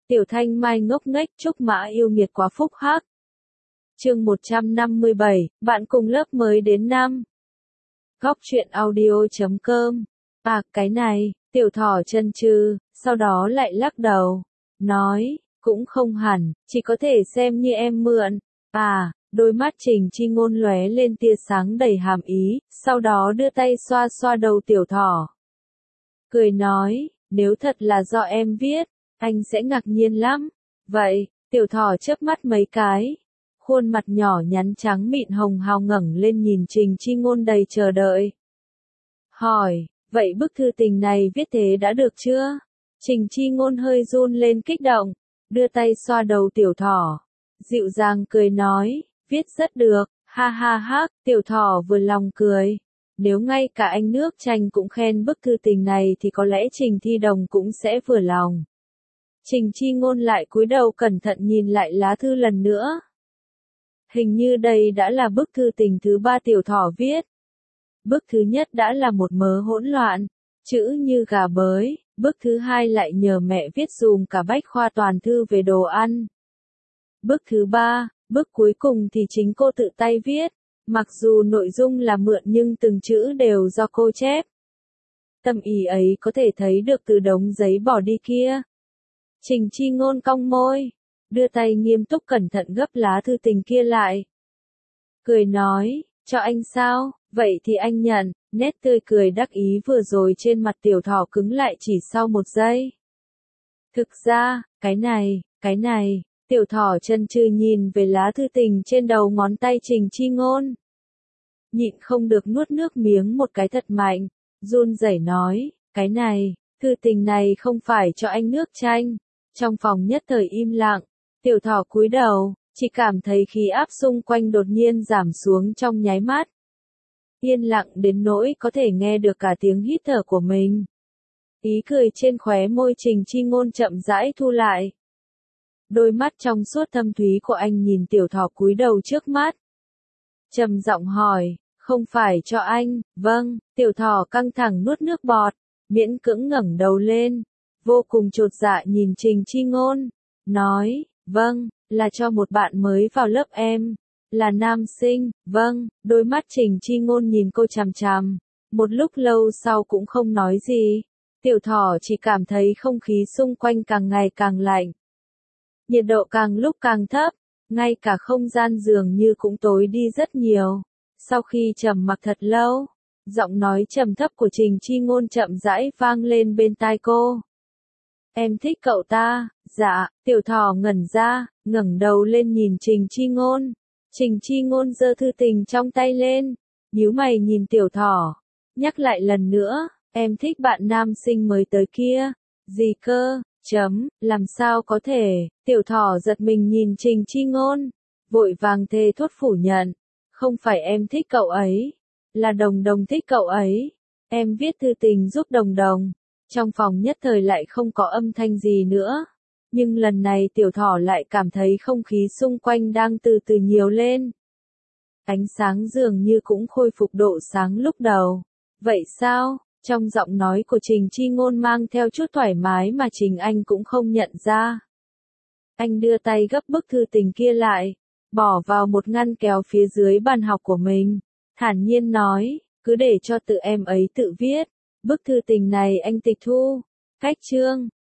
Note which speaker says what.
Speaker 1: Tiểu Thanh Mai ngốc nghếch, Trúc Mã yêu nghiệt quá phúc hắc. Chương 157, bạn cùng lớp mới đến năm. Góc truyện audio.com. À, cái này, Tiểu Thỏ chần chừ, sau đó lại lắc đầu, nói, cũng không hẳn, chỉ có thể xem như em mượn. À, đôi mắt Trình Chi Ngôn lóe lên tia sáng đầy hàm ý, sau đó đưa tay xoa xoa đầu Tiểu Thỏ. Cười nói, nếu thật là do em viết, anh sẽ ngạc nhiên lắm. Vậy, Tiểu Thỏ chớp mắt mấy cái. Khuôn mặt nhỏ nhắn trắng mịn hồng hào ngẩng lên nhìn Trình Chi Ngôn đầy chờ đợi. Hỏi, vậy bức thư tình này viết thế đã được chưa? Trình Chi Ngôn hơi run lên kích động, đưa tay xoa đầu Tiểu Thỏ. Dịu dàng cười nói, viết rất được, ha ha ha, Tiểu Thỏ vừa lòng cười. Nếu ngay cả anh nước Chanh cũng khen bức thư tình này thì có lẽ Trình Thi Đồng cũng sẽ vừa lòng. Trình Chi Ngôn lại cúi đầu cẩn thận nhìn lại lá thư lần nữa. Hình như đây đã là bức thư tình thứ 3 Tiểu Thỏ viết. Bức thứ nhất đã là một mớ hỗn loạn, chữ như gà bới, bức thứ hai lại nhờ mẹ viết dùm cả bách khoa toàn thư về đồ ăn. Bức thứ 3, bức cuối cùng thì chính cô tự tay viết, mặc dù nội dung là mượn nhưng từng chữ đều do cô chép. Tâm ý ấy có thể thấy được từ đống giấy bỏ đi kia. Trình Chi Ngôn cong môi, đưa tay nghiêm túc cẩn thận gấp lá thư tình kia lại. Cười nói, cho anh sao, vậy thì anh nhận, nét tươi cười đắc ý vừa rồi trên mặt Tiểu Thỏ cứng lại chỉ sau một giây. Thực ra, cái này, Tiểu Thỏ chần chừ nhìn về lá thư tình trên đầu ngón tay Trình Chi Ngôn. Nhịn không được nuốt nước miếng một cái thật mạnh, run rẩy nói, cái này, thư tình này không phải cho anh nước Chanh. Trong phòng nhất thời im lặng, Tiểu Thỏ cúi đầu, chỉ cảm thấy khí áp xung quanh đột nhiên giảm xuống trong nháy mắt. Yên lặng đến nỗi có thể nghe được cả tiếng hít thở của mình. Ý cười trên khóe môi Trình Chi Ngôn chậm rãi thu lại. Đôi mắt trong suốt thâm thúy của anh nhìn Tiểu Thỏ cúi đầu trước mắt. Trầm giọng hỏi, không phải cho anh, vâng, Tiểu Thỏ căng thẳng nuốt nước bọt, miễn cưỡng ngẩng đầu lên, vô cùng chột dạ nhìn Trình Chi Ngôn, nói, vâng, là cho một bạn mới vào lớp em, là nam sinh, vâng, đôi mắt Trình Chi Ngôn nhìn cô chằm chằm, một lúc lâu sau cũng không nói gì, Tiểu Thỏ chỉ cảm thấy không khí xung quanh càng ngày càng lạnh. Nhiệt độ càng lúc càng thấp, ngay cả không gian dường như cũng tối đi rất nhiều. Sau khi trầm mặc thật lâu, giọng nói trầm thấp của Trình Chi Ngôn chậm rãi vang lên bên tai cô. Em thích cậu ta, dạ, Tiểu Thỏ ngẩn ra, ngẩng đầu lên nhìn Trình Chi Ngôn. Trình Chi Ngôn giơ thư tình trong tay lên, nhíu mày nhìn Tiểu Thỏ, nhắc lại lần nữa, em thích bạn nam sinh mới tới kia. Gì cơ? Làm sao có thể? Tiểu Thỏ giật mình nhìn Trình Chi Ngôn, vội vàng thề thốt phủ nhận, không phải em thích cậu ấy, là Đồng Đồng thích cậu ấy. Em viết thư tình giúp Đồng Đồng. Trong phòng nhất thời lại không có âm thanh gì nữa, nhưng lần này Tiểu Thỏ lại cảm thấy không khí xung quanh đang từ từ nhiều lên. Ánh sáng dường như cũng khôi phục độ sáng lúc đầu. Vậy sao? Trong giọng nói của Trình Chi Ngôn mang theo chút thoải mái mà Trình Anh cũng không nhận ra. Anh đưa tay gấp bức thư tình kia lại, bỏ vào một ngăn kéo phía dưới bàn học của mình, thản nhiên nói, cứ để cho tự em ấy tự viết. Bức thư tình này anh tịch thu. Cách chương.